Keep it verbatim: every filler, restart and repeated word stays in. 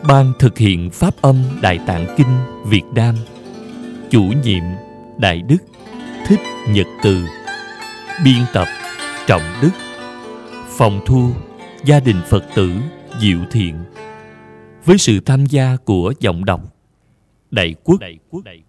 Ban thực hiện Pháp âm Đại Tạng Kinh Việt Nam. Chủ nhiệm Đại Đức Thích Nhật Từ. Biên tập Trọng Đức. Phòng thu Gia đình Phật tử Diệu Thiện. Với sự tham gia của giọng đọc Đại Quốc.